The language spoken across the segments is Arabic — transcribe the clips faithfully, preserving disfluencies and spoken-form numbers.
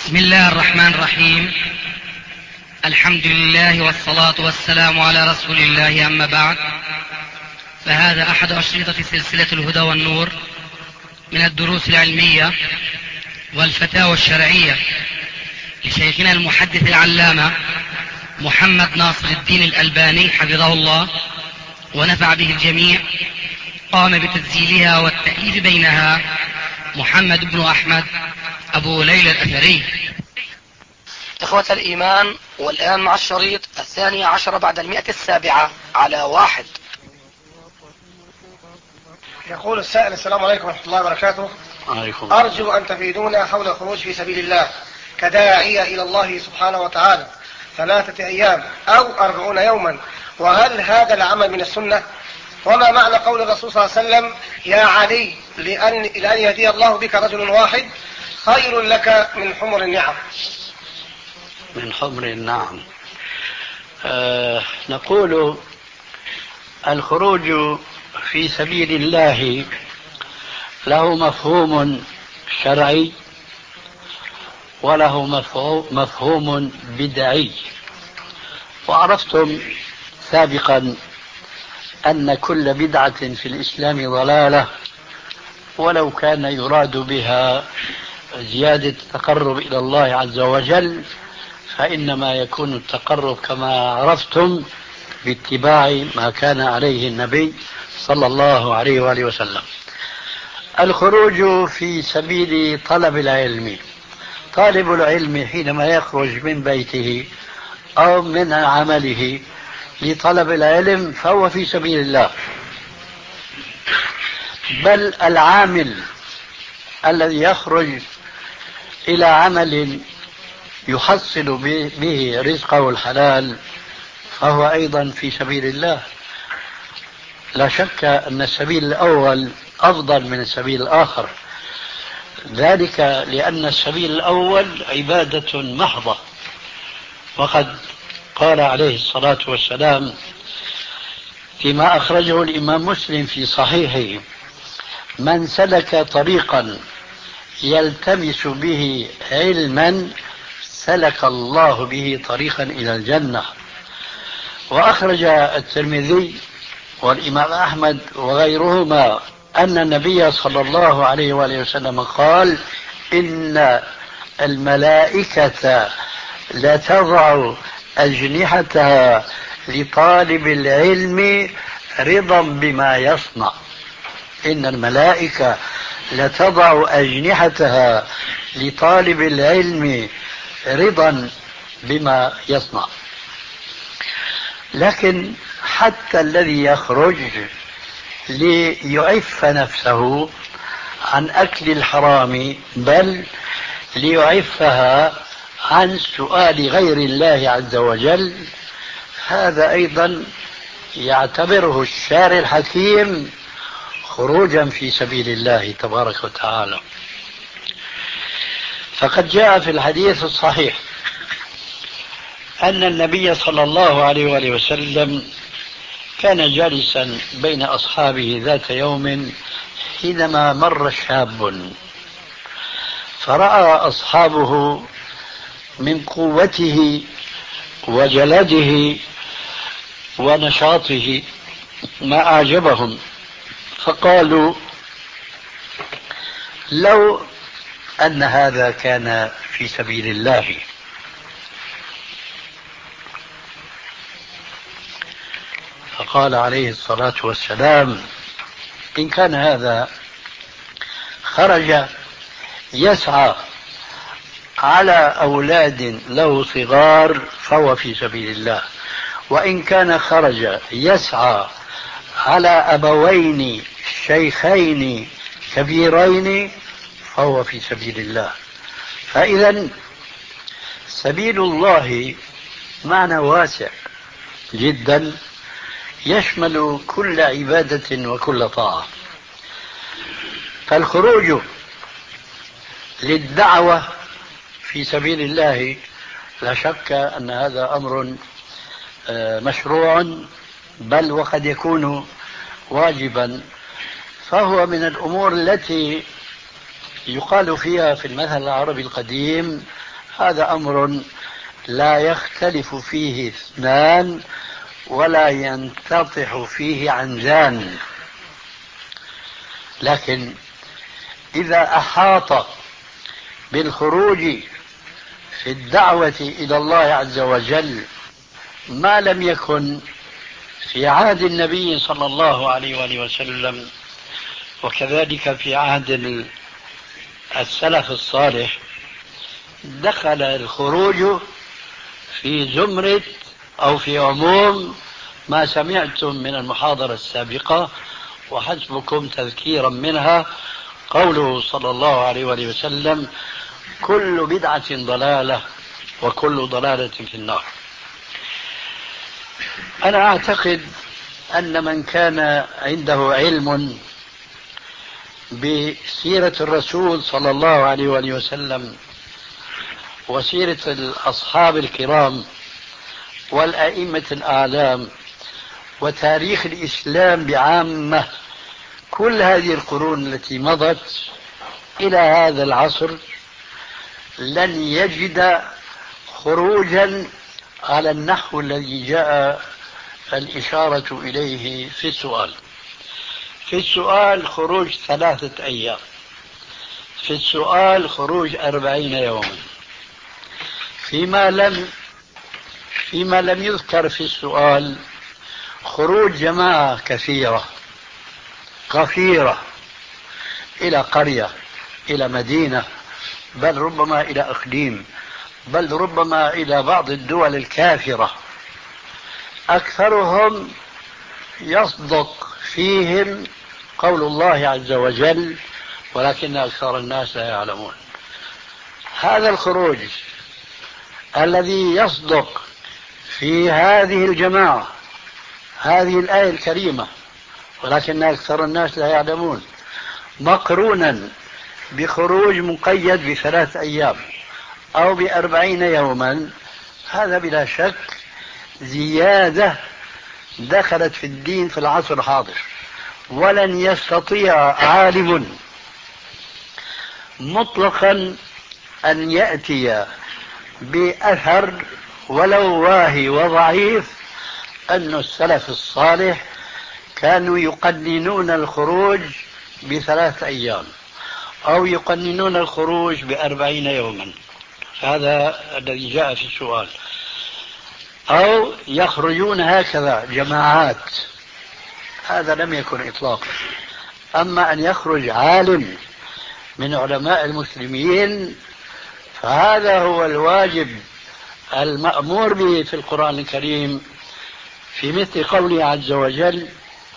بسم الله الرحمن الرحيم. الحمد لله والصلاة والسلام على رسول الله، أما بعد، فهذا أحد أشرطة سلسلة الهدى والنور من الدروس العلمية والفتاوى الشرعية لشيخنا المحدث العلامة محمد ناصر الدين الألباني حفظه الله ونفع به الجميع. قام بتسجيلها والتأليف بينها محمد بن أحمد أبو ليلى الأثري. إخوة الإيمان، والآن مع الشريط الثاني عشر بعد المئة السابعة على واحد. يقول السائل: السلام عليكم ورحمة الله وبركاته. عليكم. أرجو أن تفيدونا حول الخروج في سبيل الله كداعية إلى الله سبحانه وتعالى ثلاثة أيام أو أربعون يوما، وهل هذا العمل من السنة؟ وما معنى قول الرسول صلى الله عليه وسلم: يا علي لأن, لأن يهدي الله بك رجل واحد خير لك من حمر النعم؟ من حمر النعم. آه نقول الخروج في سبيل الله له مفهوم شرعي وله مفهوم بدعي. وعرفتم سابقا أن كل بدعة في الإسلام ضلالة، ولو كان يراد بها زيادة التقرب إلى الله عز وجل، فإنما يكون التقرب كما عرفتم باتباع ما كان عليه النبي صلى الله عليه وآله وسلم. الخروج في سبيل طلب العلم، طالب العلم حينما يخرج من بيته أو من عمله لطلب العلم فهو في سبيل الله. بل العامل الذي يخرج إلى عمل يحصل به رزقه الحلال فهو أيضا في سبيل الله. لا شك أن السبيل الأول أفضل من السبيل الآخر، ذلك لأن السبيل الأول عبادة محضة، وقد قال عليه الصلاة والسلام فيما أخرجه الإمام مسلم في صحيحه: من سلك طريقا يلتمس به علما سلك الله به طريقا إلى الجنة. وأخرج الترمذي والإمام أحمد وغيرهما أن النبي صلى الله عليه وآله وسلم قال: إن الملائكة لتضع أجنحتها لطالب العلم رضا بما يصنع. إن الملائكة لتضع أجنحتها لطالب العلم رضا بما يصنع. لكن حتى الذي يخرج ليعف نفسه عن أكل الحرام، بل ليعفها عن سؤال غير الله عز وجل، هذا أيضا يعتبره الشارع الحكيم خروجا في سبيل الله تبارك وتعالى. فقد جاء في الحديث الصحيح أن النبي صلى الله عليه وآله وسلم كان جالسا بين أصحابه ذات يوم حينما مر شاب، فرأى أصحابه من قوته وجلده ونشاطه ما أعجبهم، فقالوا: لو أن هذا كان في سبيل الله. فقال عليه الصلاة والسلام: إن كان هذا خرج يسعى على أولاد له صغار فهو في سبيل الله، وإن كان خرج يسعى على أبوين شيخين كبيرين فهو في سبيل الله. فإذا سبيل الله معنى واسع جدا يشمل كل عبادة وكل طاعة. فالخروج للدعوة في سبيل الله لا شك أن هذا أمر مشروع، بل وقد يكون واجبا، فهو من الأمور التي يقال فيها في المثل العربي القديم: هذا أمر لا يختلف فيه اثنان ولا ينتطح فيه عنجان. لكن إذا أحاط بالخروج في الدعوة إلى الله عز وجل ما لم يكن في عهد النبي صلى الله عليه وآله وسلم وكذلك في عهد السلف الصالح، دخل الخروج في زمرة أو في عموم ما سمعتم من المحاضرة السابقة، وحسبكم تذكيرا منها قوله صلى الله عليه وآله وسلم: كل بدعة ضلالة وكل ضلالة في النار. أنا أعتقد أن من كان عنده علم بسيرة الرسول صلى الله عليه وآله وسلم وسيرة الأصحاب الكرام والأئمة الأعلام وتاريخ الإسلام بعامة كل هذه القرون التي مضت إلى هذا العصر، لن يجد خروجا على النحو الذي جاء الإشارة إليه في السؤال. في السؤال خروج ثلاثة أيام، في السؤال خروج أربعين يوما. فيما لم فيما لم يذكر في السؤال خروج جماعة كثيرة غفيرة إلى قرية، إلى مدينة، بل ربما إلى إقليم، بل ربما إلى بعض الدول الكافرة، أكثرهم يصدق فيهم قول الله عز وجل: ولكن أكثر الناس لا يعلمون. هذا الخروج الذي يصدق في هذه الجماعة، هذه الآية الكريمة ولكن أكثر الناس لا يعلمون، مقرونا بخروج مقيد بثلاث أيام أو بأربعين يوما، هذا بلا شك زيادة دخلت في الدين في العصر الحاضر. ولن يستطيع عالم مطلقا أن يأتي بأثر ولو واهي وضعيف أن السلف الصالح كانوا يقننون الخروج بثلاث أيام أو يقننون الخروج بأربعين يوما، هذا الذي جاء في السؤال، أو يخرجون هكذا جماعات، هذا لم يكن إطلاقا. أما أن يخرج عالم من علماء المسلمين فهذا هو الواجب المأمور به في القرآن الكريم، في مثل قوله عز وجل: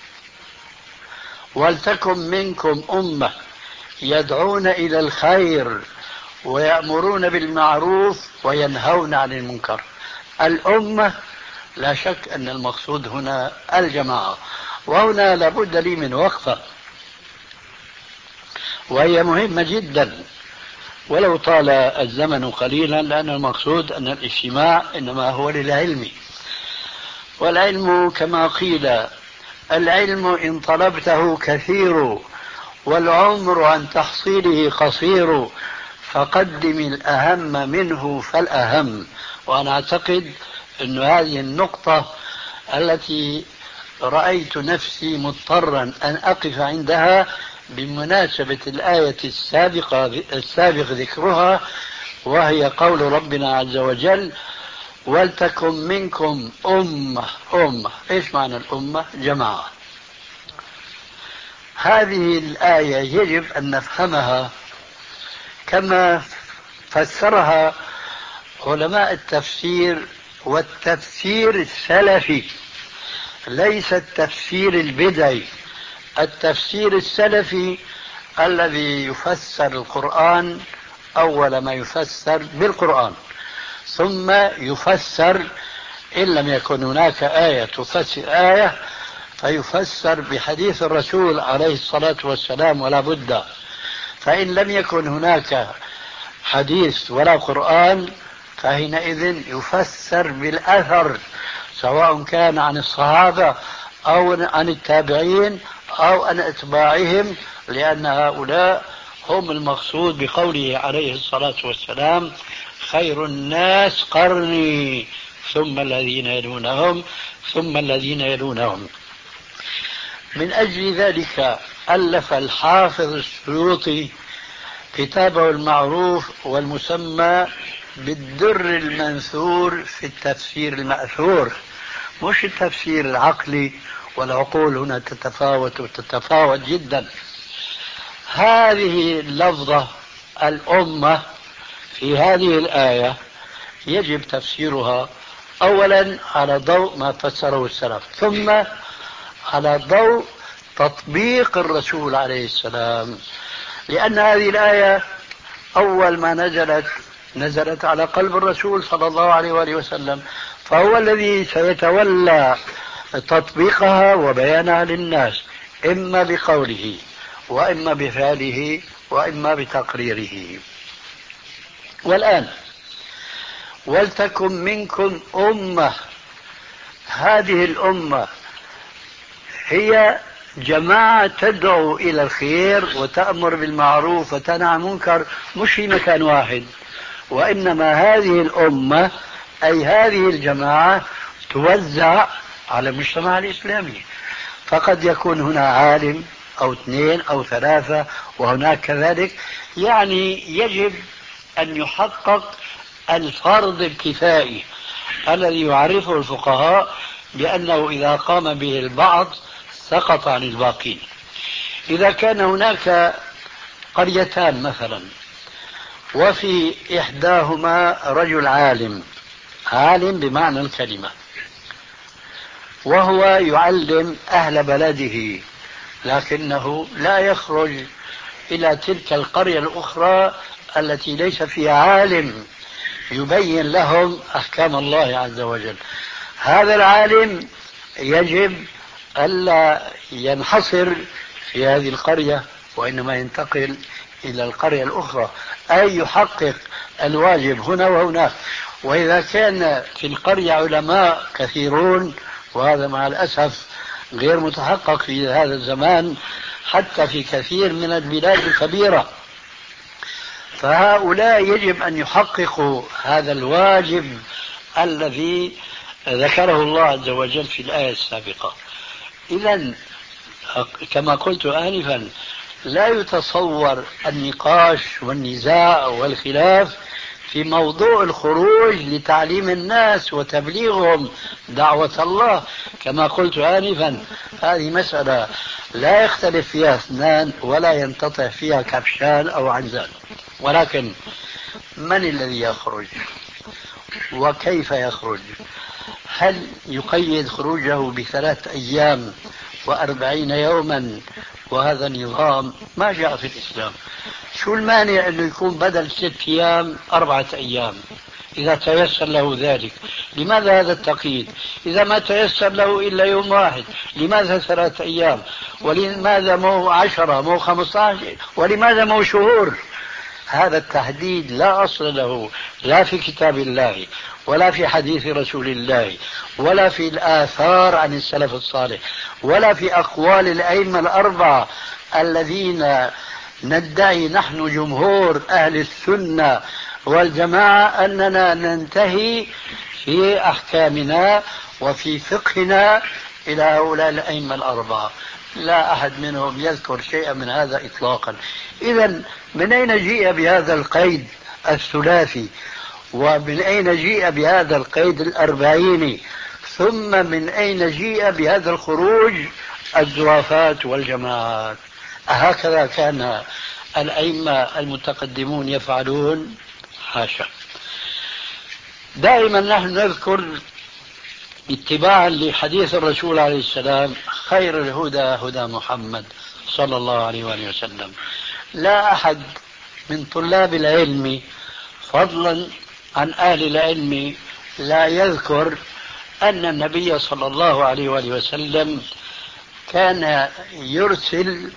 ولتكن منكم أمة يدعون إلى الخير ويأمرون بالمعروف وينهون عن المنكر. الأمة لا شك أن المقصود هنا الجماعة، وهنا لابد لي من وقفة وهي مهمة جدا ولو طال الزمن قليلا، لأن المقصود أن الاجتماع إنما هو للعلم، والعلم كما قيل: العلم إن طلبته كثير والعمر عن تحصيله قصير، فقدم الأهم منه فالأهم. وأنا أعتقد أن هذه النقطة التي رأيت نفسي مضطرا أن أقف عندها بمناسبة الآية السابقة السابق ذكرها، وهي قول ربنا عز وجل: ولتكن منكم أمة. أمة إيش معنى الأمة؟ جماعة. هذه الآية يجب أن نفهمها كما فسرها علماء التفسير، والتفسير السلفي ليس التفسير البدعي. التفسير السلفي الذي يفسر القرآن أول ما يفسر بالقرآن، ثم يفسر إن لم يكن هناك آية تفسر آية فيفسر بحديث الرسول عليه الصلاة والسلام ولا بد. فإن لم يكن هناك حديث ولا قرآن فحينئذ يفسر بالأثر، سواء كان عن الصحابة أو عن التابعين أو عن أتباعهم، لأن هؤلاء هم المقصود بقوله عليه الصلاة والسلام: خير الناس قرني ثم الذين يلونهم ثم الذين يلونهم. من أجل ذلك ألف الحافظ السيوطي كتابه المعروف والمسمى بالدر المنثور في التفسير المأثور، مش التفسير العقلي، والعقول هنا تتفاوت وتتفاوت جدا. هذه اللفظة الأمة في هذه الآية يجب تفسيرها أولا على ضوء ما فسره السلف، ثم على ضوء تطبيق الرسول عليه السلام، لأن هذه الآية أول ما نزلت نزلت على قلب الرسول صلى الله عليه وآله وسلم، فهو الذي سيتولى تطبيقها وبيانها للناس، إما بقوله وإما بفعله وإما بتقريره. والآن ولتكن منكم أمة، هذه الأمة هي جماعة تدعو إلى الخير وتأمر بالمعروف وتنهى عن المنكر، مش في مكان واحد، وإنما هذه الأمة أي هذه الجماعة توزع على المجتمع الإسلامي، فقد يكون هنا عالم أو اثنين أو ثلاثة وهناك كذلك، يعني يجب أن يحقق الفرض الكفائي الذي يعرفه الفقهاء بأنه إذا قام به البعض سقط عن الباقين. إذا كان هناك قريتان مثلا وفي إحداهما رجل عالم، عالم بمعنى الكلمة، وهو يعلم أهل بلده، لكنه لا يخرج إلى تلك القرية الأخرى التي ليس فيها عالم يبين لهم أحكام الله عز وجل. هذا العالم يجب ألا ينحصر في هذه القرية، وإنما ينتقل إلى القرية الأخرى، أي يحقق الواجب هنا وهناك. وإذا كان في القرية علماء كثيرون، وهذا مع الأسف غير متحقق في هذا الزمان حتى في كثير من البلاد الكبيرة، فهؤلاء يجب أن يحققوا هذا الواجب الذي ذكره الله عز وجل في الآية السابقة. إذن كما قلت آنفا، لا يتصور النقاش والنزاع والخلاف في موضوع الخروج لتعليم الناس وتبليغهم دعوة الله. كما قلت آنفا، هذه مسألة لا يختلف فيها اثنان ولا ينتطع فيها كبشان أو عنزان، ولكن من الذي يخرج وكيف يخرج؟ هل يقيد خروجه بثلاث أيام وأربعين يوما؟ وهذا نظام ما جاء في الإسلام. شو المانع أنه يكون بدل ست أيام أربعة أيام إذا تيسر له ذلك؟ لماذا هذا التقييد؟ إذا ما تيسر له إلا يوم واحد لماذا ثلاثة أيام؟ ولماذا مو عشرة مو خمسة عشر؟ ولماذا مو شهور؟ هذا التحديد لا أصل له لا في كتاب الله ولا في حديث رسول الله ولا في الآثار عن السلف الصالح ولا في أقوال الأئمة الأربعة الذين ندعي نحن جمهور أهل السنة والجماعة أننا ننتهي في أحكامنا وفي فقهنا إلى هؤلاء الأئمة الأربعة. لا أحد منهم يذكر شيئا من هذا إطلاقا. إذن من أين جيء بهذا القيد الثلاثي؟ ومن أين جيء بهذا القيد الأربعيني؟ ثم من أين جيء بهذا الخروج الزوافات والجماعات؟ هكذا كان الأئمة المتقدمون يفعلون؟ حاشا. دائما نحن نذكر اتباعا لحديث الرسول عليه السلام: خير الهدى هدى محمد صلى الله عليه وآله وسلم. لا أحد من طلاب العلم فضلا عن أهل العلم لا يذكر أن النبي صلى الله عليه وآله وسلم كان يرسل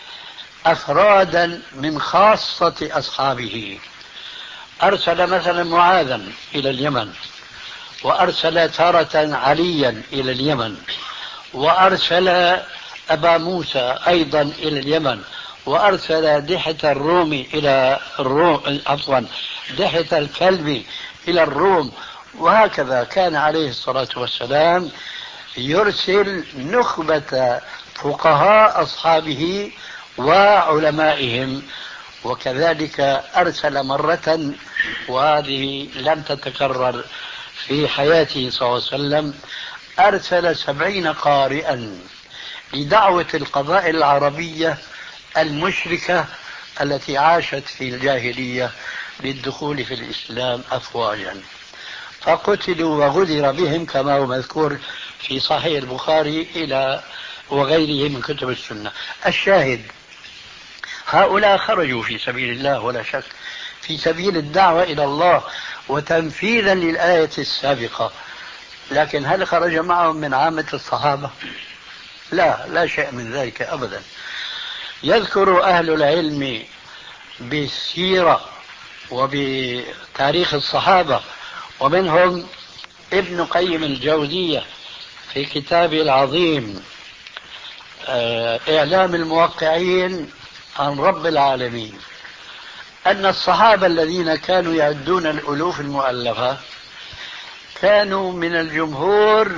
أفرادا من خاصة أصحابه. أرسل مثلا معاذا إلى اليمن، وأرسل تارة عليا إلى اليمن، وأرسل أبا موسى أيضا إلى اليمن، وأرسل دحة الرومي إلى الروم عفوا دحية الكلب إلى الروم. وهكذا كان عليه الصلاة والسلام يرسل نخبة فقهاء أصحابه وعلمائهم، وكذلك أرسل مرة، وهذه لم تتكرر في حياته صلى الله عليه وسلم، أرسل سبعين قارئا لدعوة القبائل العربية المشركة التي عاشت في الجاهلية للدخول في الإسلام أفواجا، فقتلوا وغدر بهم كما هو مذكور في صحيح البخاري إلى وغيره من كتب السنة. الشاهد هؤلاء خرجوا في سبيل الله ولا شك، في سبيل الدعوة إلى الله وتنفيذا للآية السابقة، لكن هل خرج معهم من عامة الصحابة؟ لا، لا شيء من ذلك أبدا. يذكر أهل العلم بالسيرة وبتاريخ الصحابة، ومنهم ابن قيم الجوزية في كتابه العظيم إعلام الموقعين عن رب العالمين، أن الصحابة الذين كانوا يعدون الألوف المؤلفة كانوا من الجمهور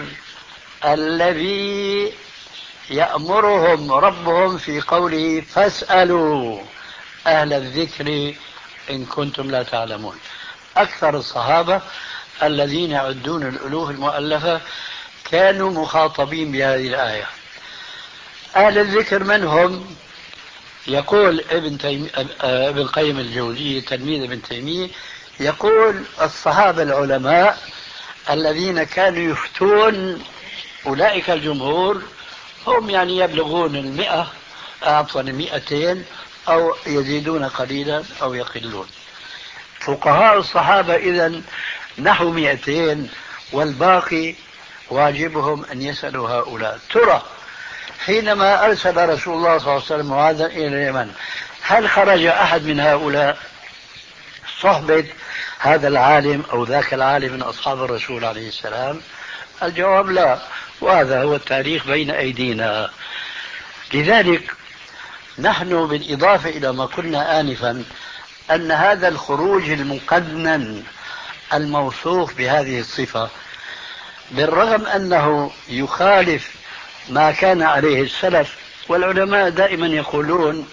الذي يأمرهم ربهم في قوله فاسألوا أهل الذكر إن كنتم لا تعلمون. أكثر الصحابة الذين يعدون الألوف المؤلفة كانوا مخاطبين بهذه الآية. أهل الذكر من هم؟ يقول ابن, تيم... ابن قيم الجوزية تلميذ ابن تيمية، يقول الصحابة العلماء الذين كانوا يفتون أولئك الجمهور هم يعني يبلغون المئة، عفوا المئتين، أو يزيدون قليلا أو يقلون. فقهاء الصحابة إذن نحو مئتين، والباقي واجبهم أن يسألوا هؤلاء. ترى حينما أرسل رسول الله صلى الله عليه وسلم معاذا إلى اليمن، هل خرج أحد من هؤلاء صحبة هذا العالم أو ذاك العالم من أصحاب الرسول عليه السلام؟ الجواب لا، وهذا هو التاريخ بين أيدينا. لذلك نحن بالإضافة إلى ما قلنا آنفا أن هذا الخروج المقنن الموصوف بهذه الصفة، بالرغم أنه يخالف ما كان عليه السلف، والعلماء دائما يقولون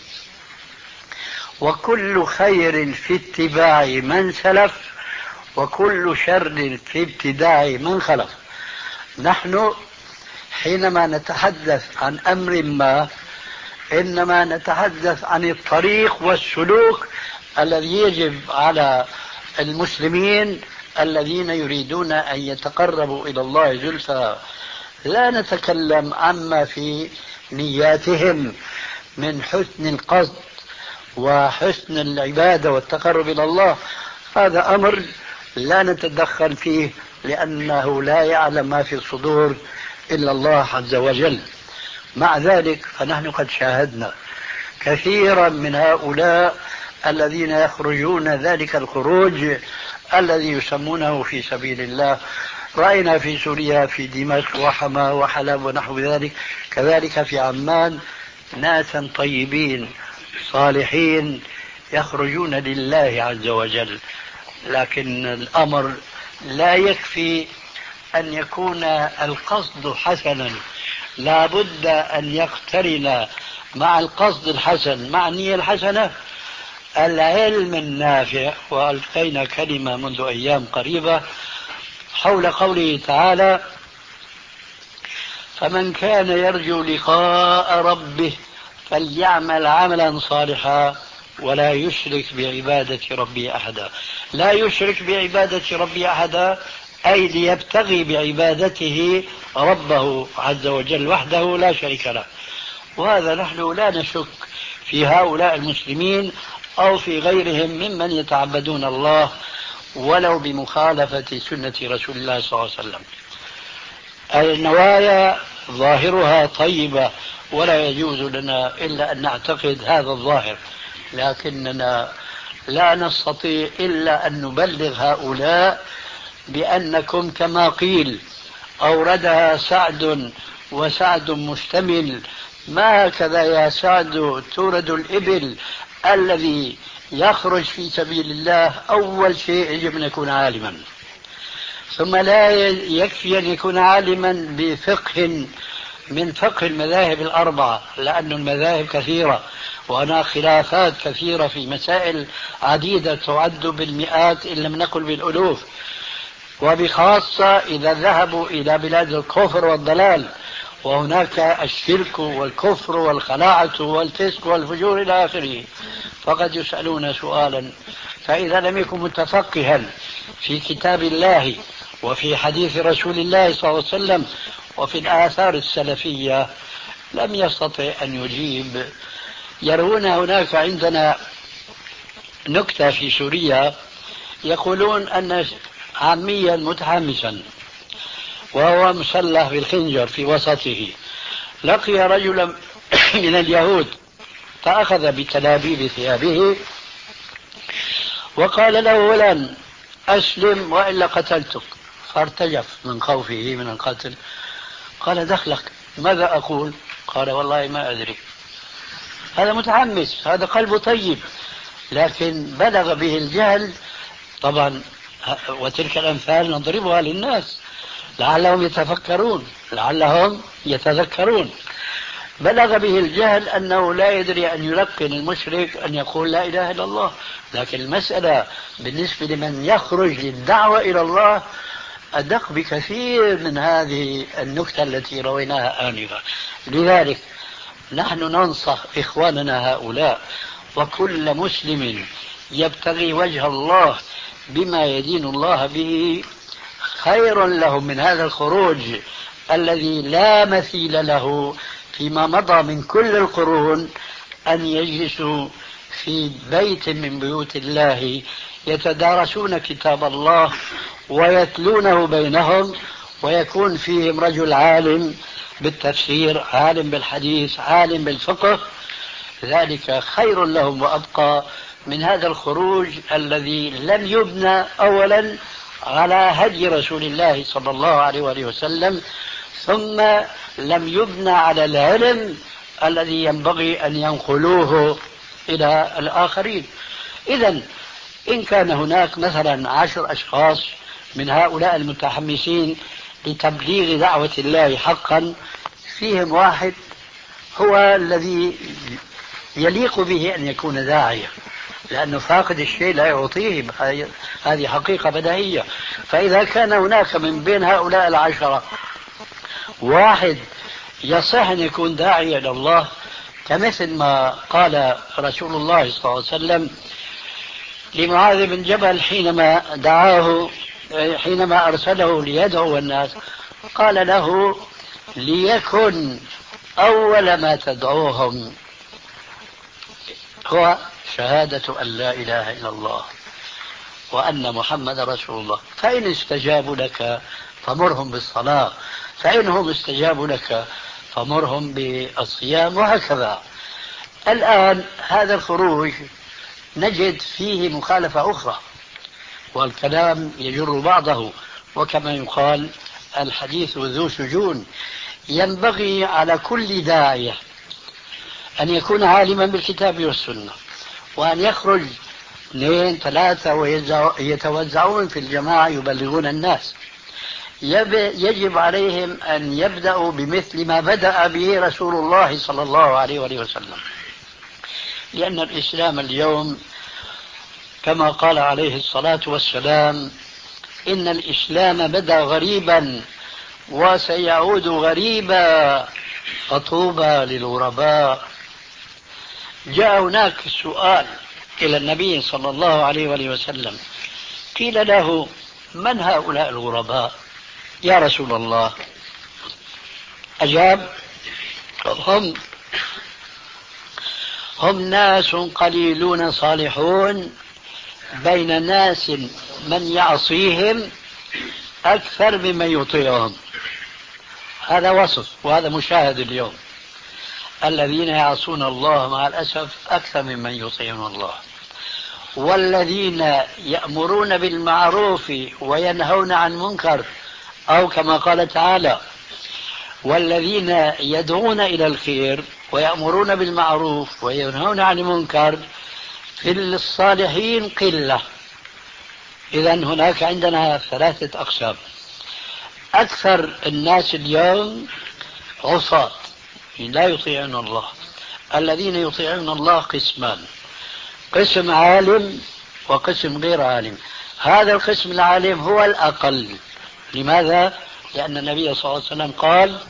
وكل خير في اتباع من سلف وكل شر في ابتداع من خلف. نحن حينما نتحدث عن أمر ما إنما نتحدث عن الطريق والسلوك الذي يجب على المسلمين الذين يريدون أن يتقربوا إلى الله زلفى. لا نتكلم عما في نياتهم من حسن القصد وحسن العبادة والتقرب إلى الله، هذا أمر لا نتدخل فيه لأنه لا يعلم ما في الصدور إلا الله عز وجل. مع ذلك فنحن قد شاهدنا كثيرا من هؤلاء الذين يخرجون ذلك الخروج الذي يسمونه في سبيل الله. رأينا في سوريا في دمشق وحما وحلب ونحو ذلك، كذلك في عمان ناسا طيبين صالحين يخرجون لله عز وجل. لكن الأمر لا يكفي أن يكون القصد حسنا، لا بد أن يقترن مع القصد الحسن مع النية الحسنة العلم النافع. وألقينا كلمة منذ أيام قريبة حول قوله تعالى فمن كان يرجو لقاء ربه فليعمل عملا صالحا ولا يشرك بعبادة ربه أحدا. لا يشرك بعبادة ربه أحدا أي ليبتغي بعبادته ربه عز وجل وحده لا شريك له. وهذا نحن لا نشك في هؤلاء المسلمين أو في غيرهم ممن يتعبدون الله ولو بمخالفة سنة رسول الله صلى الله عليه وسلم. النوايا ظاهرها طيبة ولا يجوز لنا إلا أن نعتقد هذا الظاهر، لكننا لا نستطيع إلا أن نبلغ هؤلاء بأنكم كما قيل أوردها سعد وسعد مشتمل، ما هكذا يا سعد تورد الإبل الذي يخرج في سبيل الله أول شيء يجب أن يكون عالما، ثم لا يكفي أن يكون عالما بفقه من فقه المذاهب الأربعة، لأن المذاهب كثيرة وهناك خلافات كثيرة في مسائل عديدة تعد بالمئات إن لم نقل بالألوف، وبخاصة إذا ذهبوا إلى بلاد الكفر والضلال، وهناك الشرك والكفر والخلاعة والفسق والفجور إلى آخره، فقد يسألون سؤالا، فإذا لم يكن متفقها في كتاب الله وفي حديث رسول الله صلى الله عليه وسلم وفي الآثار السلفية لم يستطع أن يجيب. يرون هناك عندنا نكتة في سوريا، يقولون أن عاميا متحمسا وهو مسلح بالخنجر في وسطه لقي رجلا من اليهود فأخذ بتلابيب ثيابه وقال له فلان أسلم وإلا قتلتك، فارتجف من خوفه من القتل. قال دخلك، ماذا أقول؟ قال والله ما أدري. هذا متحمس، هذا قلبه طيب، لكن بلغ به الجهل. طبعا وتلك الأمثال نضربها للناس لعلهم يتفكرون لعلهم يتذكرون. بلغ به الجهل أنه لا يدري أن يلقن المشرك أن يقول لا إله إلا الله، لكن المسألة بالنسبة لمن يخرج للدعوة إلى الله أدق بكثير من هذه النكتة التي رويناها آنفا. لذلك نحن ننصح إخواننا هؤلاء وكل مسلم يبتغي وجه الله بما يدين الله به خير لهم من هذا الخروج الذي لا مثيل له فيما مضى من كل القرون، أن يجلسوا في بيت من بيوت الله يتدارسون كتاب الله ويتلونه بينهم، ويكون فيهم رجل عالم بالتفسير، عالم بالحديث، عالم بالفقه. ذلك خير لهم وأبقى من هذا الخروج الذي لم يبنى أولا على هدي رسول الله صلى الله عليه وآله وسلم، ثم لم يبنى على العلم الذي ينبغي أن ينقلوه إلى الآخرين. إذن إن كان هناك مثلا عشر أشخاص من هؤلاء المتحمسين لتبليغ دعوة الله حقا، فيهم واحد هو الذي يليق به أن يكون داعية، لأنه فاقد الشيء لا يعطيه، هذه حقيقة بديهية. فإذا كان هناك من بين هؤلاء العشرة واحد يصح أن يكون داعية إلى الله، كمثل ما قال رسول الله صلى الله عليه وسلم لمعاذ بن جبل حينما دعاه، حينما أرسله ليدعو الناس، قال له ليكن أول ما تدعوهم هو شهادة أن لا إله إلا الله وأن محمد رسول الله، فإن استجابوا لك فمرهم بالصلاة، فإنهم استجابوا لك فمرهم بالصيام، وهكذا. الآن هذا الخروج نجد فيه مخالفة أخرى، والكلام يجر بعضه، وكما يقال الحديث ذو شجون. ينبغي على كل داعية أن يكون عالما بالكتاب والسنة، وأن يخرج اثنين ثلاثة ويتوزعون في الجماعة يبلغون الناس. يجب عليهم أن يبدأوا بمثل ما بدأ به رسول الله صلى الله عليه وسلم، لأن الإسلام اليوم كما قال عليه الصلاة والسلام إن الإسلام بدأ غريبا وسيعود غريبا فطوبى للغرباء. جاء هناك سؤال إلى النبي صلى الله عليه وسلم، قيل له من هؤلاء الغرباء يا رسول الله؟ أجاب هم هم ناس قليلون صالحون بين ناس من يعصيهم أكثر ممن يطيعهم. هذا وصف وهذا مشاهد اليوم، الذين يعصون الله مع الأسف أكثر ممن يطيعون الله، والذين يأمرون بالمعروف وينهون عن منكر، أو كما قال تعالى والذين يدعون إلى الخير ويأمرون بالمعروف وينهون عن المنكر في الصالحين قلة. إذا هناك عندنا ثلاثة أقسام. أكثر الناس اليوم عصاة لا يطيعون الله. الذين يطيعون الله قسمان: قسم عالم وقسم غير عالم. هذا القسم العالم هو الأقل. لماذا؟ لأن النبي صلى الله عليه وسلم قال: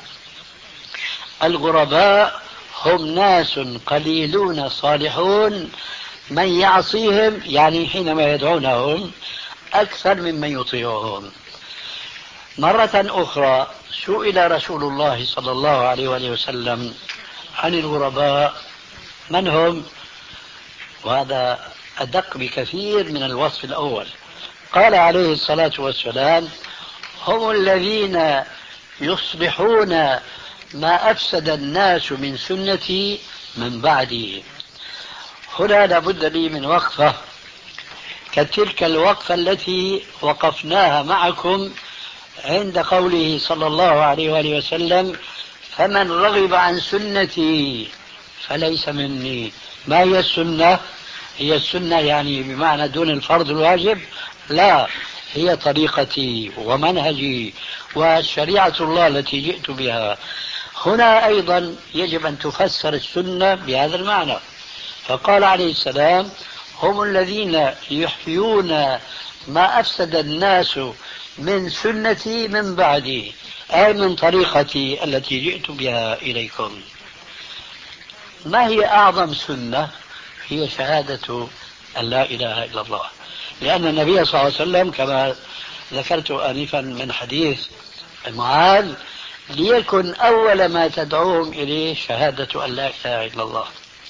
الغرباء هم ناس قليلون صالحون من يعصيهم، يعني حينما يدعونهم، أكثر ممن يطيعهم. مرة أخرى سئل رسول الله صلى الله عليه وآله وسلم عن الغرباء من هم، وهذا أدق بكثير من الوصف الأول. قال عليه الصلاة والسلام: هم الذين يصلحون ما أفسد الناس من سنتي من بعدي. هنا لابد لي من وقفة كتلك الوقفة التي وقفناها معكم عند قوله صلى الله عليه وآله وسلم: فمن رغب عن سنتي فليس مني. ما هي السنة؟ هي السنة يعني بمعنى دون الفرض الواجب؟ لا، هي طريقتي ومنهجي وشريعة الله التي جئت بها. هنا أيضا يجب أن تفسر السنة بهذا المعنى. فقال عليه السلام: هم الذين يحيون ما أفسد الناس من سنتي من بعدي، أي من طريقتي التي جئت بها إليكم. ما هي أعظم سنة؟ هي شهادة أن لا إله إلا الله. لأن النبي صلى الله عليه وسلم كما ذكرت آنفا من حديث معاذ: ليكن أول ما تدعوهم إليه شهادة أن لا إله إلا الله.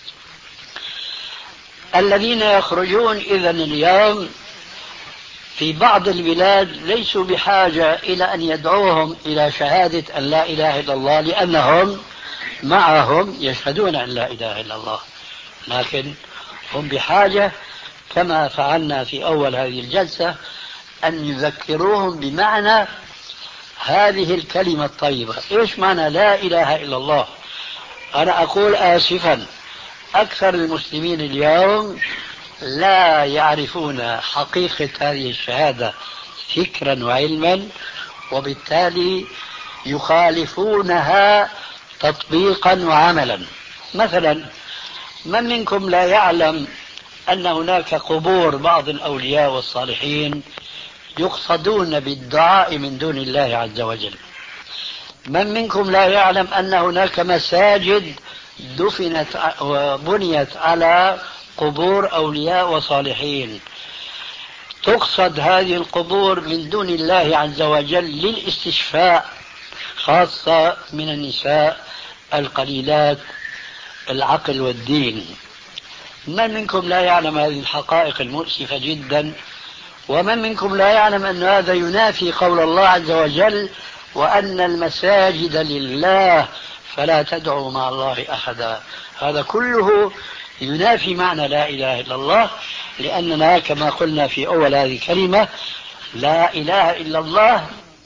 الذين يخرجون إذن اليوم في بعض البلاد ليسوا بحاجة إلى أن يدعوهم إلى شهادة أن لا إله إلا الله، لأنهم معهم يشهدون أن لا إله إلا الله، لكن هم بحاجة كما فعلنا في أول هذه الجلسة أن يذكروهم بمعنى هذه الكلمة الطيبة. إيش معنى لا إله إلا الله؟ أنا أقول آسفا، أكثر المسلمين اليوم لا يعرفون حقيقة هذه الشهادة فكرا وعلما، وبالتالي يخالفونها تطبيقا وعملا. مثلا، من منكم لا يعلم أن هناك قبور بعض الأولياء والصالحين يقصدون بالدعاء من دون الله عز وجل؟ من منكم لا يعلم أن هناك مساجد دفنت وبنيت على قبور أولياء وصالحين، تقصد هذه القبور من دون الله عز وجل للاستشفاء، خاصة من النساء القليلات العقل والدين؟ من منكم لا يعلم هذه الحقائق المؤسفة جدا؟ ومن منكم لا يعلم أن هذا ينافي قول الله عز وجل: وأن المساجد لله فلا تدعوا مع الله أحدا؟ هذا كله ينافي معنى لا إله إلا الله، لأننا كما قلنا في أول هذه الكلمة: لا إله إلا الله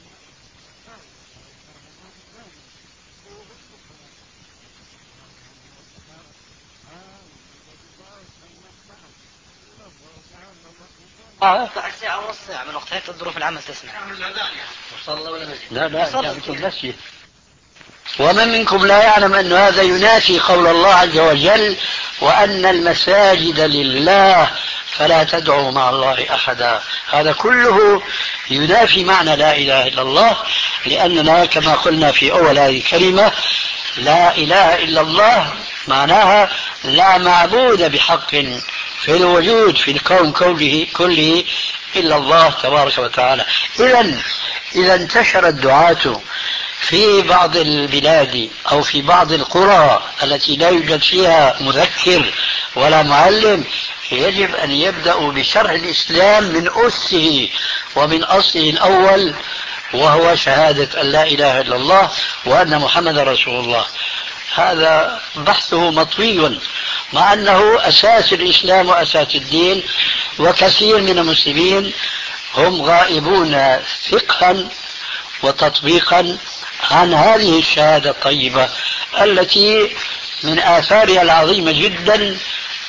ساعة ونص ساعة من وقت هيك الظروف العامة تسمع. لا لا لا. ومن منكم لا يعلم أن هذا ينافي قول الله عز وجل: وأن المساجد لله فلا تدعوا مع الله أحدا. هذا كله ينافي معنى لا إله إلا الله، لأننا كما قلنا في أول هذه الكلمة: لا إله إلا الله معناها لا معبود بحق في الوجود في الكون كله كله إلا الله تبارك وتعالى. إذن إذا انتشر الدعاة في بعض البلاد أو في بعض القرى التي لا يوجد فيها مذكر ولا معلم، يجب أن يبدأوا بشرح الإسلام من أسه ومن أصله الأول، وهو شهادة أن لا إله إلا الله وأن محمد رسول الله. هذا بحثه مطوي، مع أنه أساس الإسلام وأساس الدين، وكثير من المسلمين هم غائبون فقها وتطبيقا عن هذه الشهادة الطيبة التي من آثارها العظيمة جدا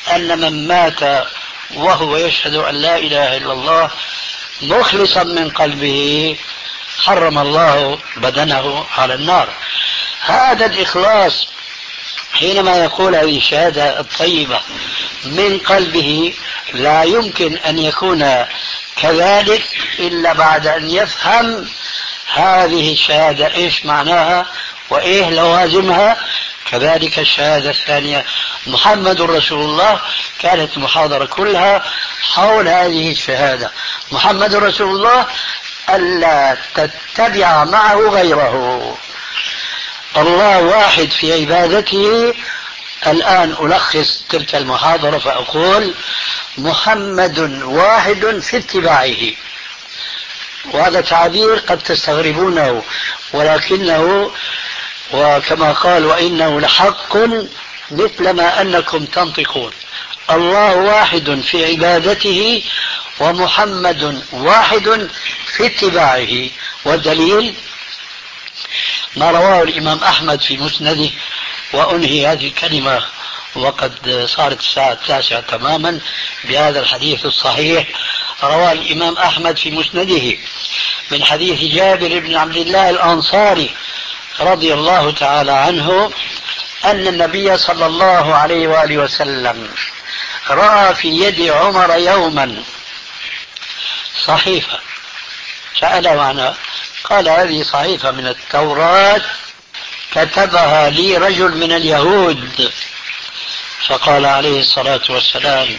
أن من مات وهو يشهد أن لا إله إلا الله مخلصا من قلبه حرم الله بدنه على النار. هذا الإخلاص حينما يقول هذه الشهادة الطيبة من قلبه لا يمكن أن يكون كذلك إلا بعد أن يفهم هذه الشهادة إيش معناها وإيه لوازمها. كذلك الشهادة الثانية محمد رسول الله، كانت المحاضرة كلها حول هذه الشهادة محمد رسول الله، ألا تتبع معه غيره. الله واحد في عبادته. الآن ألخص تلك المحاضرة فأقول محمد واحد في اتباعه، وهذا تعبير قد تستغربونه ولكنه وكما قال وإنه لحق مثل ما أنكم تنطقون. الله واحد في عبادته ومحمد واحد في اتباعه. والدليل ما رواه الإمام أحمد في مسنده. وأنهي هذه الكلمة وقد صارت الساعة التاسعة تماما بهذا الحديث الصحيح. رواه الإمام أحمد في مسنده من حديث جابر بن عبد الله الأنصاري رضي الله تعالى عنه أن النبي صلى الله عليه وآله وسلم رأى في يد عمر يوما صحيفة، سأله عنها قال هذه صحيفة من التوراة كتبها لي رجل من اليهود. فقال عليه الصلاة والسلام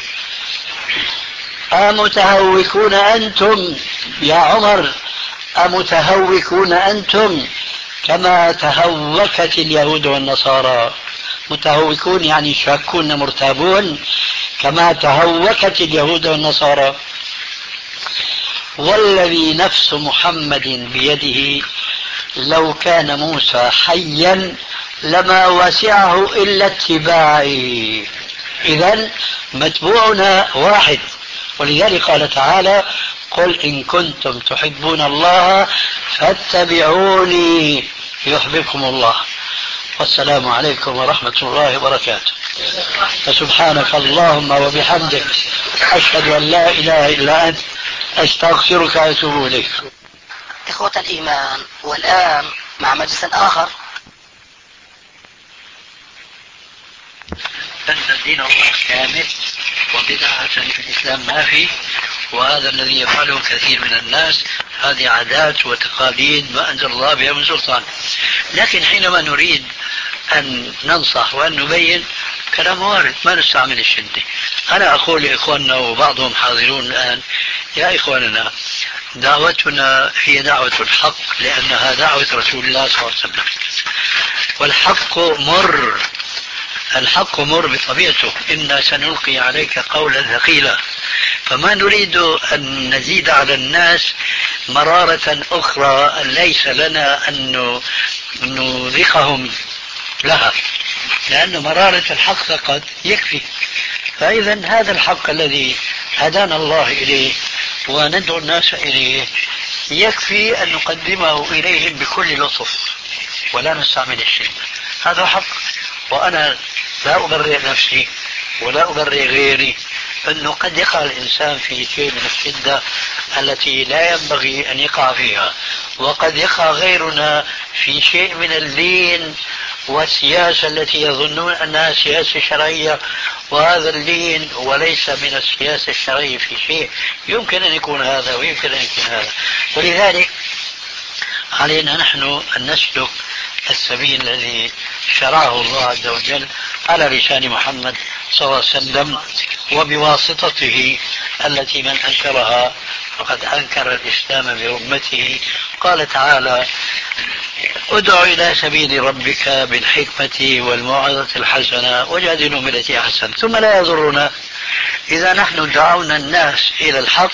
أمتهوكون أنتم يا عمر، أمتهوكون أنتم كما تهوكت اليهود والنصارى. متهوكون يعني شاكون مرتابون كما تهوكت اليهود والنصارى. والذي نفس محمد بيده لو كان موسى حيا لما وسعه إلا اتباعي. إذن متبوعنا واحد. ولذلك قال تعالى قل إن كنتم تحبون الله فاتبعوني يحببكم الله. والسلام عليكم ورحمة الله وبركاته. فسبحانك اللهم وبحمدك أشهد أن لا إله إلا أنت أستغفرك وأتوب إليك. إخوة الإيمان، والآن مع مجلس آخر. أن الدين الله كامل وبدعة في الإسلام ما في، وهذا الذي يفعله كثير من الناس. هذه عادات وتقاليد ما أنزل الله بها من سلطان. لكن حينما نريد أن ننصح وأن نبين كلام وارد ما نستعمل الشدة. أنا أقول لإخواننا وبعضهم حاضرون الآن يا إخواننا دعوتنا هي دعوة الحق لأنها دعوة رسول الله صلى الله عليه وسلم. والحق مر، الحق مر بطبيعته. إنا سنلقي عليك قولا ثقيلا. فما نريد أن نزيد على الناس مرارة أخرى ليس لنا أن نذيقهم لها، لأن مرارة الحق فقط يكفي. فإذا هذا الحق الذي هدانا الله إليه وندعو الناس إليه يكفي أن نقدمه إليهم بكل لطف ولا نستعمل الشدة. هذا حق. وأنا لا أبرئ نفسي ولا أبرئ غيري أنه قد يقع الإنسان في شيء من الشدة التي لا ينبغي أن يقع فيها، وقد يقع غيرنا في شيء من اللين والسياسة التي يظنون أنها سياسة شرعية، وهذا اللين وليس من السياسة الشرعية في شيء. يمكن أن يكون هذا ويمكن أن يكون هذا. ولذلك علينا نحن أن نسلك السبيل الذي شرعه الله عز وجل على لسان محمد صلى الله عليه وسلم وبواسطته التي من أنكرها فقد أنكر الإسلام برمته. قال تعالى ادع إلى سبيل ربك بالحكمة والموعظة الحسنة وجادلوا بالتي أحسن ثم لا يضرنا. إذا نحن دعونا الناس إلى الحق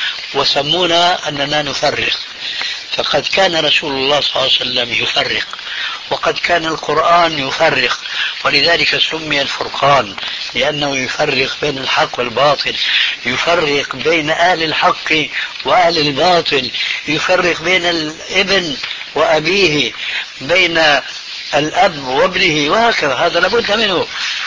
وسمونا أننا نفرق، فقد كان رسول الله صلى الله عليه وسلم يفرق، وقد كان القرآن يفرق، ولذلك سمي الفرقان لأنه يفرق بين الحق والباطل، يفرق بين أهل الحق وأهل الباطل، يفرق بين الابن وأبيه، بين الأب وابنه، وهكذا. هذا لابد منه.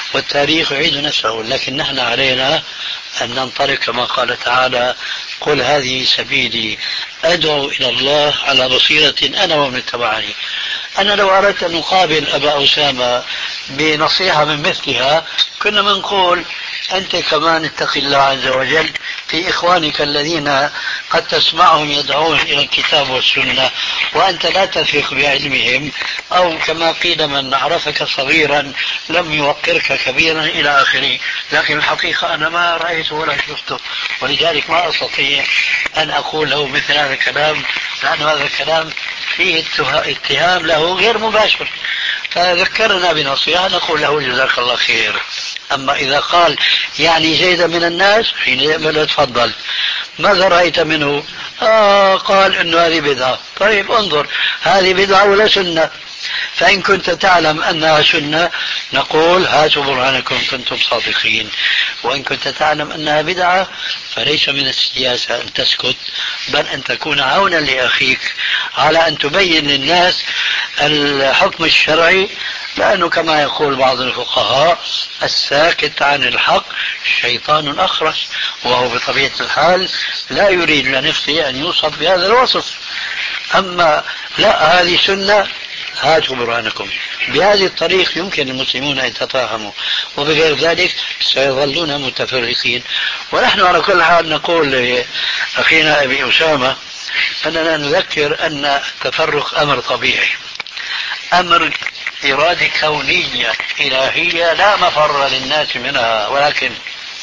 والتاريخ يعيد نفسه. لكن نحن علينا أن ننطلق كما قال تعالى: قل هذه سبيلي أدعو إلى الله على بصيرة أنا ومن اتبعني. أنا لو أردت أن أقابل أبا أسامة بنصيحة من مثلها كنا منقول: أنت كمان اتق الله عز وجل في إخوانك الذين قد تسمعهم يدعون إلى الكتاب والسنة وأنت لا تثق بعلمهم، أو كما قيل: من عرفك صغيرا لم يوقرك كبيرا إلى آخره. لكن الحقيقة أنا ما رأيته ولا شفته، ولذلك ما أستطيع أن أقول له مثل هذا الكلام، لأن هذا الكلام فيه اتهام له غير مباشر. فذكرنا بنصيحة نقول له: جزاك الله خير. أما إذا قال يعني زيد من الناس حين يقبل تفضل، ماذا رأيت منه؟ آه قال إنه هذه بدعة. طيب انظر، هذه بدعة ولا سنة؟ فإن كنت تعلم أنها سنة نقول: هاتوا برهانكم كنتم صادقين. وإن كنت تعلم أنها بدعة فليس من السياسة أن تسكت، بل أن تكون عونا لأخيك على أن تبين للناس الحكم الشرعي، لأنه كما يقول بعض الفقهاء: الساكت عن الحق شيطان أخرس، وهو بطبيعة الحال لا يريد لنفسه أن يوصف بهذا الوصف. أما لا، هذه سنة، هاتوا برهانكم. بهذه الطريق يمكن المسلمون أن يتفاهموا، وبغير ذلك سيظلون متفرقين. ونحن على كل حال نقول لأخينا أبي أسامة أننا نذكر أن التفرق أمر طبيعي، أمر إرادة كونية إلهية لا مفر للناس منها. ولكن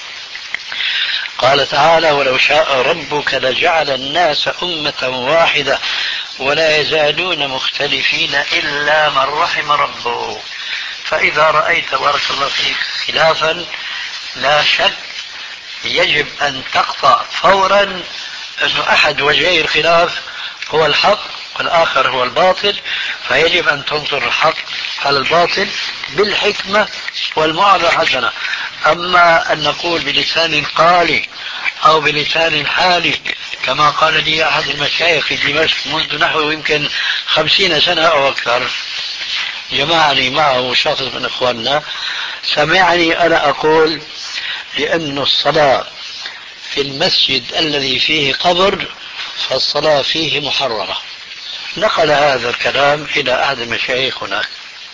قال تعالى: ولو شاء ربك لجعل الناس أمة واحدة ولا يزالون مختلفين إلا من رحم ربه. فإذا رأيت بارك الله فيك خلافا لا شك يجب أن تقطع فورا أن أحد وجهي الخلاف هو الحق والآخر هو الباطل، فيجب أن تنصر الحق على الباطل بالحكمة والموعظة الحسنة. أما أن نقول بلسان قالي أو بلسان حالي كما قال لي أحد المشايخ في دمشق منذ نحو يمكن خمسين سنة أو أكثر، جمعني معه شخص من إخواننا، سمعني أنا أقول بأن الصلاة في المسجد الذي فيه قبر فالصلاة فيه محرمة. نقل هذا الكلام إلى أحد المشايخ هناك،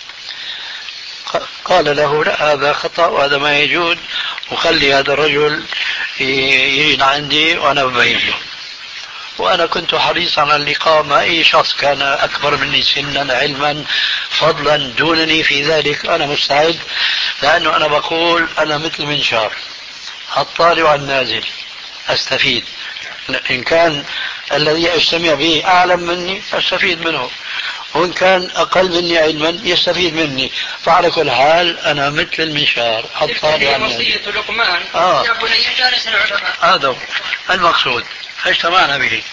قال له: لا، هذا خطأ وهذا ما يجوز، وخلي هذا الرجل يجي عندي وأنا ببين له. وأنا كنت حريصا على اللقاء مع أي شخص كان أكبر مني سنا علما فضلا دونني في ذلك، أنا مستعد، لأنه أنا بقول أنا مثل منشار الطالع على النازل أستفيد. إن كان الذي أجتمع به أعلم مني أستفيد منه، وإن كان أقل مني علما يستفيد مني. فعلى كل حال أنا مثل المنشار الطالع على النازل. وصية لقمان آه. يا بني جالس العلماء، هذا المقصود، فاجتمعنا به.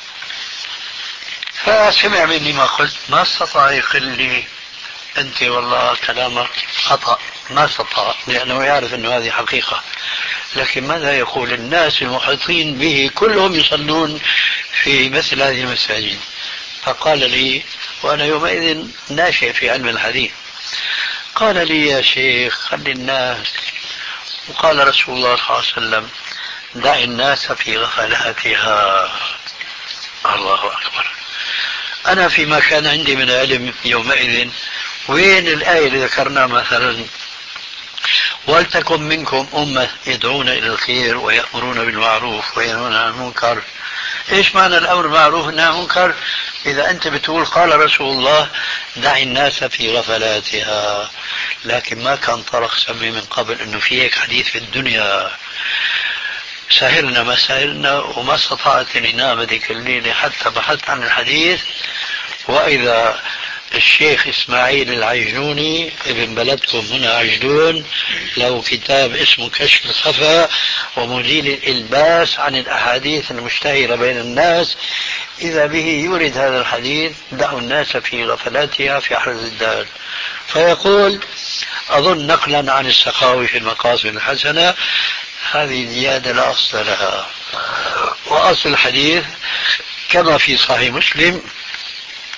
فسمع مني ما قلت، ما استطاع يقل لي: أنت والله كلامك خطأ، ما استطاع، لأنه يعرف أنه هذه حقيقة. لكن ماذا يقول الناس المحيطين به كلهم يصلون في مثل هذه المساجد؟ فقال لي، وأنا يومئذ ناشئ في علم الحديث، قال لي: يا شيخ خلي الناس، وقال رسول الله صلى الله عليه وسلم: دع الناس في غفلاتها. الله أكبر. أنا فيما كان عندي من علم يومئذ، وين الآية اللي ذكرنا مثلا: ولتكن منكم أمة يدعون إلى الخير ويأمرون بالمعروف وينهون عن المنكر. إيش معنى الأمر بالمعروف والنهي عن المنكر؟ إذا أنت بتقول قال رسول الله دع الناس في غفلاتها، لكن ما كان طرق سمي من قبل أنه في هيك حديث في الدنيا. سهرنا ما سهرنا وما استطعت أن أنام ذيك الليلة حتى بحثت عن الحديث، وإذا الشيخ إسماعيل العجلوني ابن بلدكم هنا عجلون له كتاب اسمه كشف الخفاء ومزيل الإلباس عن الأحاديث المشتهرة بين الناس، إذا به يورد هذا الحديث: دعوا الناس في غفلاتها في أحرز الدار. فيقول، أظن نقلا عن السخاوي في المقاصد الحسنة: هذه زيادة لا أصل لها، وأصل الحديث كما في صحيح مسلم: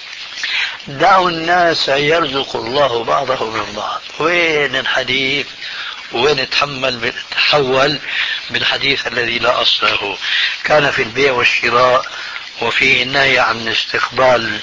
دعوا الناس يرزق الله بعضهم من بعض. وين الحديث وين تحمل تحول بالحديث الذي لا أصل له. كان في البيع والشراء وفي النهي عن استقبال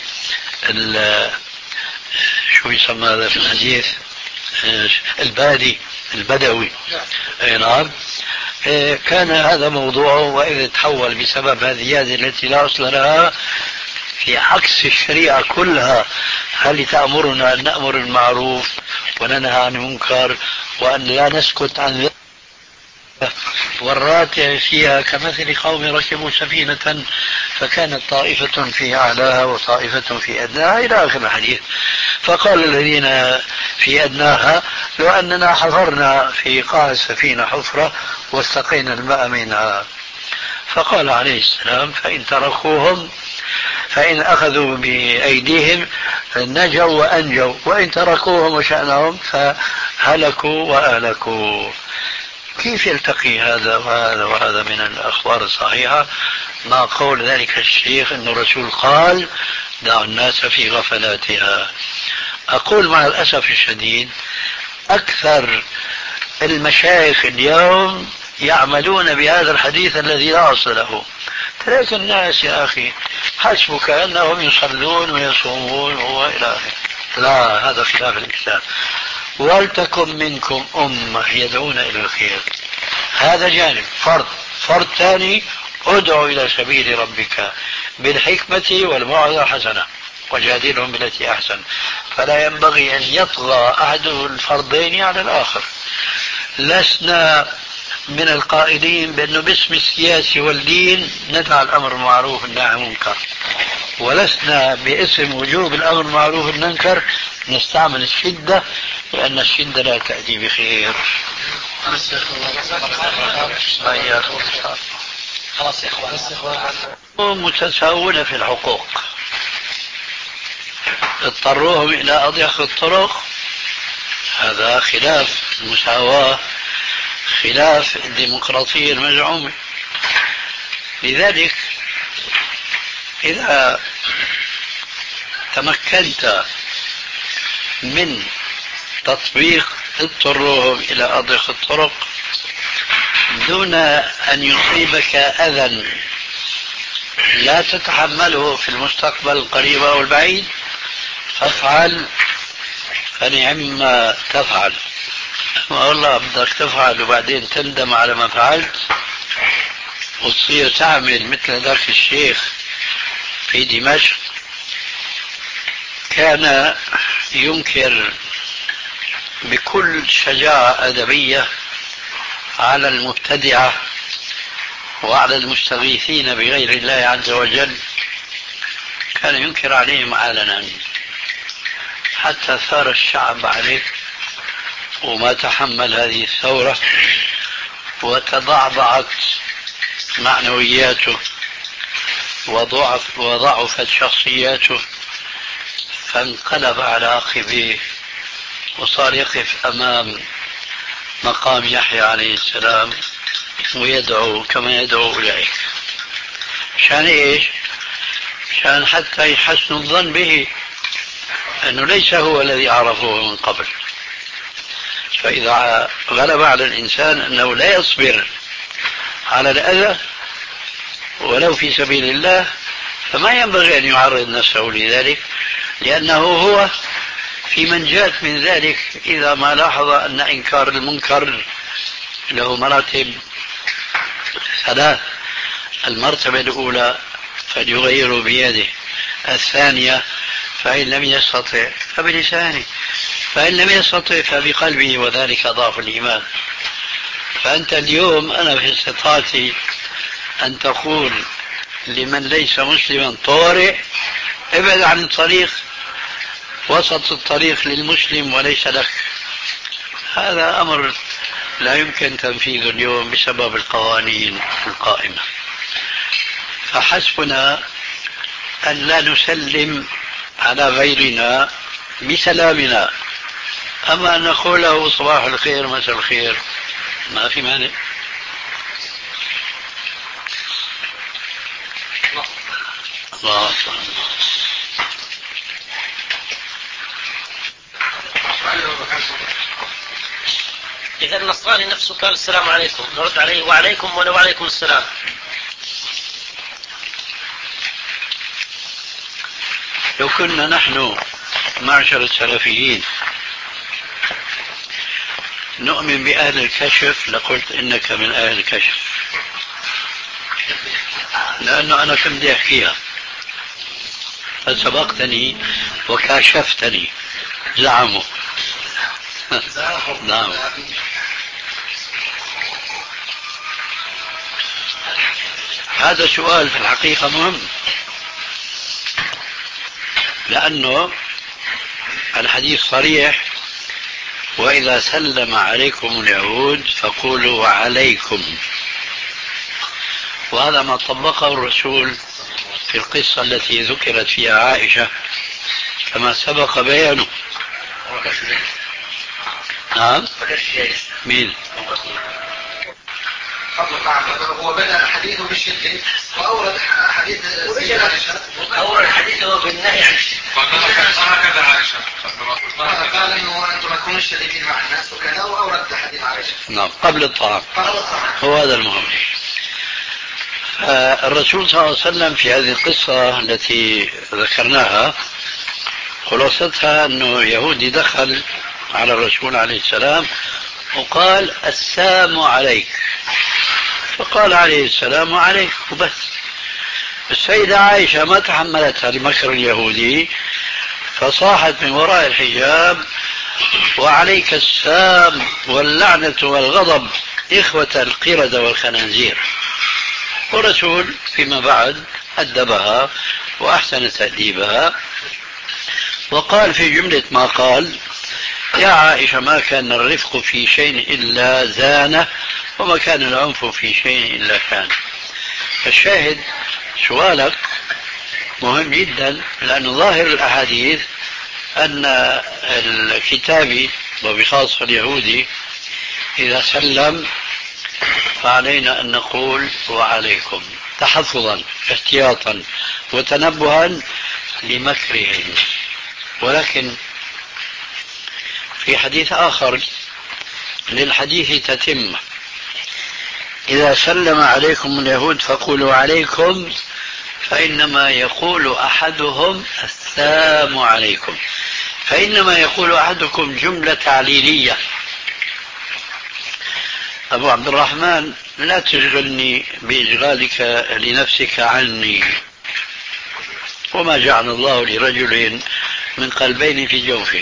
شو يسمى هذا في الحديث البادي البدوي. اي نعم. كان هذا موضوعه، وإذا تحول بسبب هذه الزيادة التي لا أصل لها في عكس الشريعة كلها، هل تأمرنا أن نأمر بالمعروف وننهى عن المنكر وأن لا نسكت عن ذلك؟ والراتع فيها كمثل قوم ركبوا سفينة فكانت طائفة في أعلاها وطائفة في أدناها إلى آخر الحديث. فقال الذين في أدناها لو أننا حفرنا في قاع السفينة حفرة واستقينا الماء منها. فقال عليه السلام فإن تركوهم فإن أخذوا بأيديهم نجوا وأنجوا، وإن تركوهم وشأنهم فهلكوا وأهلكوا. كيف يلتقي هذا وهذا وهذا من الأخبار الصحيحة مع قول ذلك الشيخ أن الرسول قال دعوا الناس في غفلاتها؟ أقول مع الأسف الشديد أكثر المشايخ اليوم يعملون بهذا الحديث الذي لا أصل له. تلاقي الناس يا أخي حسبك أنهم يصلون ويصومون وإلى آخره. لا، هذا خلاف الإسلام. ولتكن منكم أمة يدعون إلى الخير، هذا جانب فرض. فرض ثاني ادعو إلى سبيل ربك بالحكمة والموعظة الحسنة وجادلهم بالتي أحسن. فلا ينبغي أن يطغى أحد الفرضين على الآخر. لسنا من القائلين بأنه باسم السياسة والدين ندعى الأمر المعروف والنهي عن المنكر، ولسنا باسم وجوب الأمر المعروف والنهي عن المنكر نستعمل الشدة، لأن الشدة لا تأتي بخير. خلاص يا إخوان، متساوون في الحقوق، اضطروهم إلى أضيق الطرق، هذا خلاف المساواة، خلاف الديمقراطية المزعومة. لذلك إذا تمكنت من تطبيق اضطروهم إلى أضيق الطرق دون أن يصيبك أذى لا تتحمله في المستقبل القريب أو البعيد، فافعل فنعم ما تفعل. والله بدك تفعل وبعدين تندم على ما فعلت وتصير تعمل مثل ذاك الشيخ في دمشق، كان ينكر بكل شجاعة أدبية على المبتدعة وعلى المستغيثين بغير الله عز وجل، كان ينكر عليهم علنا حتى ثار الشعب عليه وما تحمل هذه الثورة وتضعضعت معنوياته وضعف وضعفت شخصياته، فانقلب على عقبيه وصار يقف أمام مقام يحيى عليه السلام ويدعو كما يدعو أولئك. شان إيش؟ شان حتى يحسنوا الظن به أنه ليس هو الذي عرفوه من قبل. فإذا غلب على الإنسان أنه لا يصبر على الأذى ولو في سبيل الله، فما ينبغي أن يعرض نفسه لذلك، لأنه هو في منجاة من ذلك إذا ما لاحظ أن إنكار المنكر له مراتب ثلاث. المرتبة الأولى فليغير بيده، الثانية فإن لم يستطع فبلسانه، فإن لم يستطع فبقلبه، وذلك ضعف الإيمان. فأنت اليوم أنا في استطاعتي أن تقول لمن ليس مسلما طارئ ابعد عن الطريق، وسط الطريق للمسلم وليس لك. هذا أمر لا يمكن تنفيذه اليوم بسبب القوانين القائمة. فحسبنا أن لا نسلم على غيرنا بسلامنا، أما أن نقول له صباح الخير مساء الخير ما في مانع. الله أكبر. إذا النصراني نفسه قال السلام عليكم نرد عليه وعليكم ولو عليكم السلام. لو كنا نحن معشر السلفيين نؤمن بأهل الكشف لقلت إنك من أهل الكشف، لأنه أنا كنت بدي أحكيها فسبقتني وكاشفتني زعموا. نعم. هذا سؤال في الحقيقة مهم، لأنه الحديث صريح: وإذا سلم عليكم اليهود فقولوا وعليكم. وهذا ما طبقه الرسول في القصة التي ذكرت فيها عائشة كما سبق بيانه. نعم. مين؟ هو بدأ حديثه بالشرك وأورد حديث أورد حديثه بالنهي عن الشرك. هكذا عائشة قال إنه أنتم ما تكونوا شريكين مع الناس وكذا، وأورد حديث عائشة. نعم، قبل الطعام. هو هذا المهم. الرسول صلى الله عليه وسلم في هذه القصة التي ذكرناها خلاصتها أنه يهودي دخل على الرسول عليه السلام وقال السلام عليك، فقال عليه السلام عليك وبس. السيدة عائشة ما تحملت المكر اليهودي فصاحت من وراء الحجاب وعليك السام واللعنة والغضب إخوة القردة والخنازير. والرسول فيما بعد أدبها وأحسن تأديبها وقال في جملة ما قال: يا عائشة ما كان الرفق في شيء إلا زانه وما كان العنف في شيء إلا كان. الشاهد سؤالك مهم جدا، لأن ظاهر الأحاديث أن الكتابي وبخاصة اليهودي إذا سلم فعلينا أن نقول وعليكم تحفظا احتياطا وتنبها لمكرهم. ولكن في حديث آخر للحديث تتم: إذا سلم عليكم اليهود فقولوا عليكم فإنما يقول أحدهم السلام عليكم. فإنما يقول أحدكم جملة تعليلية. أبو عبد الرحمن لا تشغلني بإشغالك لنفسك عني، وما جعل الله لرجل من قلبين في جوفه.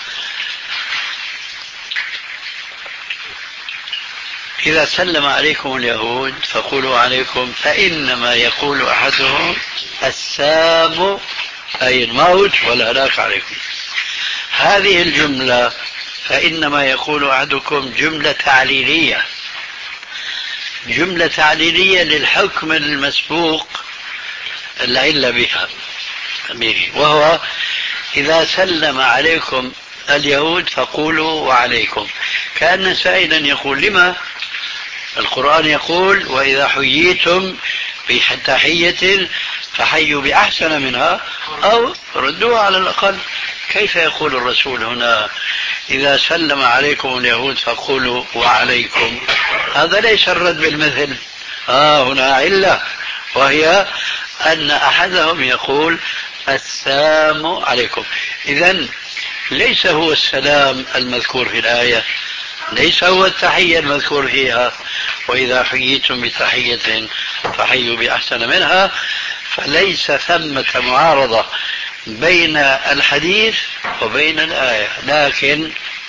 إذا سلم عليكم اليهود فقولوا عليكم فإنما يقول أحدهم السام أي الموت والهلاك عليكم. هذه الجملة فإنما يقول أحدكم جملة تعليلية، جملة تعليلية للحكم المسبوق العلة بها به، وهو إذا سلم عليكم اليهود فقولوا وعليكم. كأن سائلا يقول: لما القرآن يقول وإذا حييتم بتحية فحيوا بأحسن منها أو ردوها على الأقل؟ كيف يقول الرسول هنا إذا سلم عليكم اليهود فقولوا وعليكم؟ هذا ليس الرد بالمثل. آه هنا علة، وهي أن أحدهم يقول السلام عليكم. إذن ليس هو السلام المذكور في الآية، ليس هو التحية المذكور فيها وإذا حييتم بتحية فحيوا بأحسن منها. فليس ثمة معارضة بين الحديث وبين الآية، لكن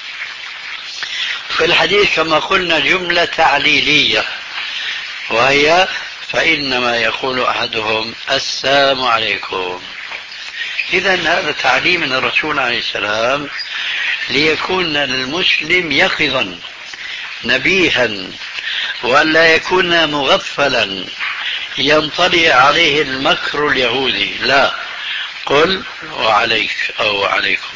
في الحديث كما قلنا جملة تعليلية، وهي فإنما يقول أحدهم السلام عليكم. إذن هذا تعليم من الرسول عليه السلام ليكون المسلم يقظا نبيها ولا يكون مغفلا ينطلي عليه المكر اليهودي. لا، قل وعليك أو عليكم.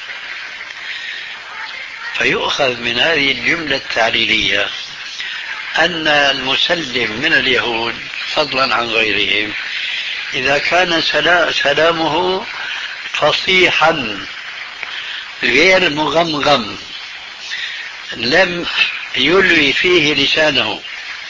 فيؤخذ من هذه الجملة التعليلية أن المسلم من اليهود فضلا عن غيرهم إذا كان سلامه فصيحا غير مغمغم لم يلوي فيه لسانه،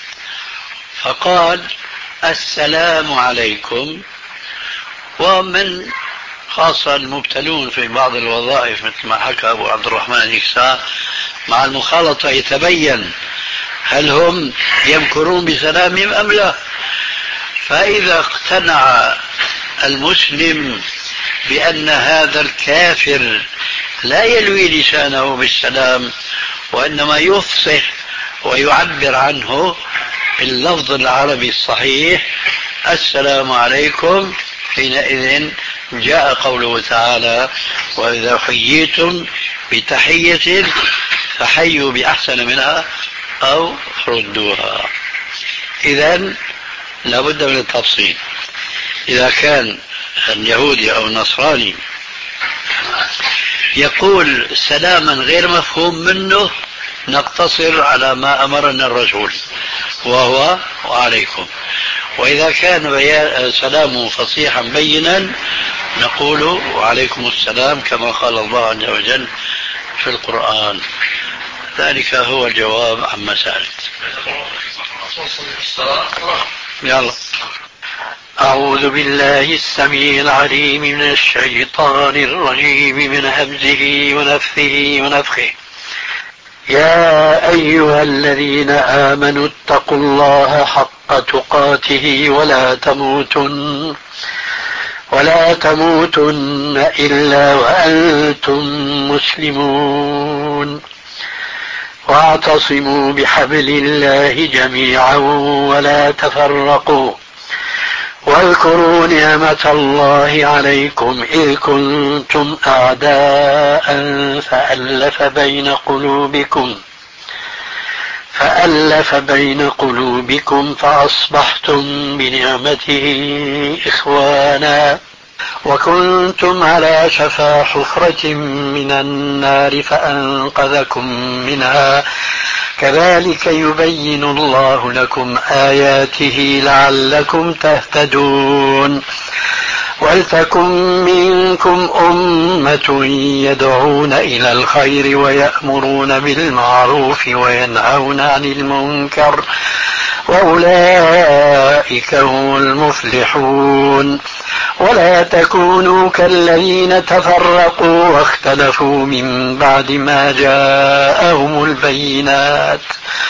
فقال السلام عليكم. ومن خاصة المبتلون في بعض الوظائف مثل ما حكى أبو عبد الرحمن يكسا مع المخالطة يتبين هل هم يمكرون بسلامهم أم لا. فإذا اقتنع المسلم بأن هذا الكافر لا يلوي لسانه بالسلام وإنما يفصح ويعبر عنه باللفظ العربي الصحيح السلام عليكم، حينئذ جاء قوله تعالى وإذا حييتم بتحية فحيوا بأحسن منها أو ردوها. إذن لابد من التفصيل. إذا كان اليهودي أو النصراني يقول سلاما غير مفهوم منه نقتصر على ما أمرنا الرسول وهو وعليكم. وإذا كان سلامه فصيحا بينا نقول وعليكم السلام كما قال الله عز وجل في القرآن. ذلك هو الجواب عن مسألة. يلا. أعوذ بالله السميع العليم من الشيطان الرجيم من همزه ونفثه ونفخه. يا أيها الذين آمنوا اتقوا الله حق تقاته ولا تموتن ولا تموتن إلا وأنتم مسلمون واعتصموا بحبل الله جميعا ولا تفرقوا واذكروا نعمة الله عليكم إذ كنتم أعداء فألف بين قلوبكم فألف بين قلوبكم فأصبحتم بنعمته إخوانا وكنتم على شفا حفرة من النار فأنقذكم منها كذلك يبين الله لكم آياته لعلكم تهتدون ولتكن منكم أمة يدعون إلى الخير ويأمرون بالمعروف وينهون عن المنكر وأولئك هم المفلحون ولا تكونوا كالذين تفرقوا واختلفوا من بعد ما جاءهم البينات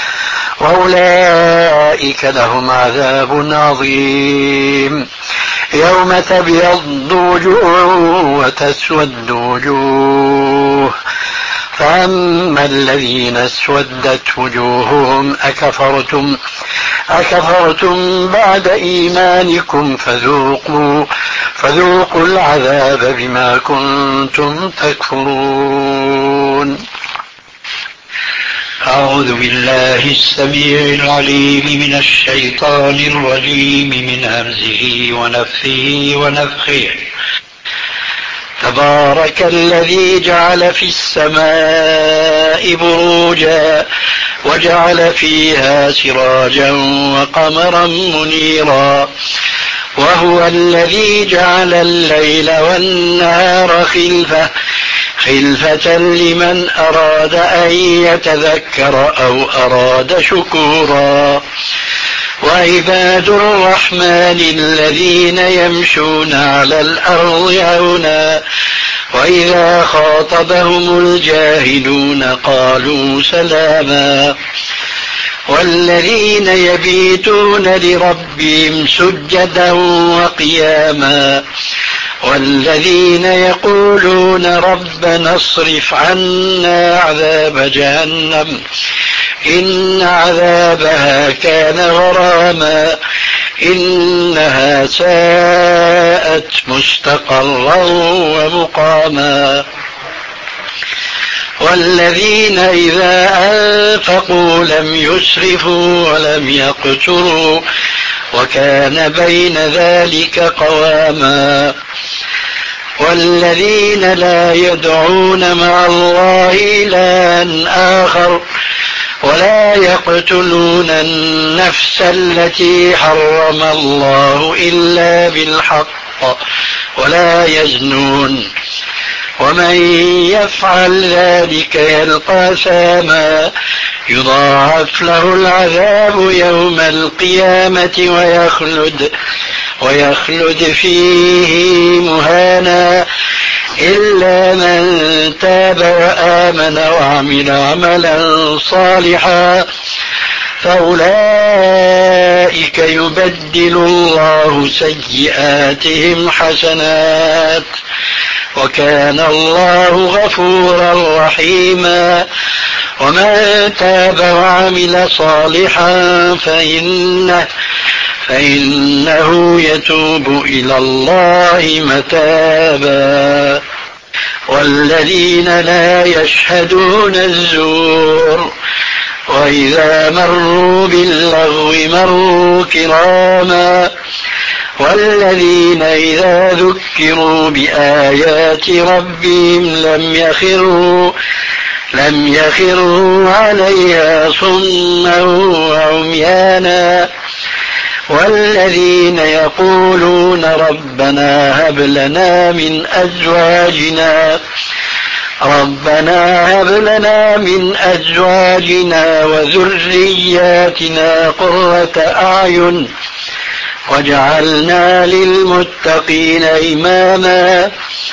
وأولئك لهم عذاب عظيم يوم تبيض وجوه وتسود وجوه فأما الذين اسودت وجوههم أكفرتم أكفرتم بعد إيمانكم فذوقوا فذوقوا العذاب بما كنتم تكفرون. أعوذ بالله السميع العليم من الشيطان الرجيم من همزه ونفثه ونفخه. تبارك الذي جعل في السماء بروجا وجعل فيها سراجا وقمرا منيرا وهو الذي جعل الليل والنهار خلفة خلفة لمن أراد أن يتذكر أو أراد شكورا وعباد الرحمن الذين يمشون على الأرض هونا وإذا خاطبهم الجاهلون قالوا سلاما والذين يبيتون لربهم سجدا وقياما والذين يقولون ربنا اصرف عنا عذاب جهنم إن عذابها كان غراما إنها ساءت مستقرا ومقاما والذين إذا أنفقوا لم يسرفوا ولم يقتروا وكان بين ذلك قواما والذين لا يدعون مع الله إلها آخر ولا يقتلون النفس التي حرم الله إلا بالحق ولا يزنون ومن يفعل ذلك يلقى ساما يضاعف له العذاب يوم القيامة ويخلد ويخلد فيه مهانا إلا من تاب وآمن وعمل عملا صالحا فأولئك يبدل الله سيئاتهم حسنات وكان الله غفورا رحيما ومن تاب وعمل صالحا فإنه فإنه يتوب إلى الله متابا والذين لا يشهدون الزور وإذا مروا باللغو مروا كراما والذين إذا ذكروا بآيات ربهم لم يخروا لم يخروا عليها صما وعميانا والذين يقولون ربنا هب لنا من أزواجنا ربنا هب لنا من أزواجنا وذرياتنا قرة أعين واجعلنا للمتقين إماما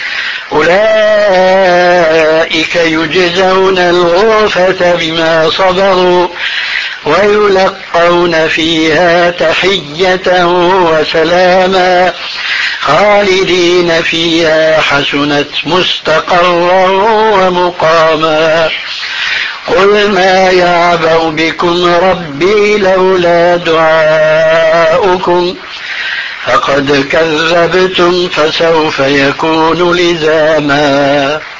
أولئك يجزون الغرفة بما صبروا ويلقون فيها تحية وسلاما خالدين فيها حسنت مستقرا ومقاما قل ما يعبأ بكم ربي لولا دعاؤكم فقد كذبتم فسوف يكون لزاما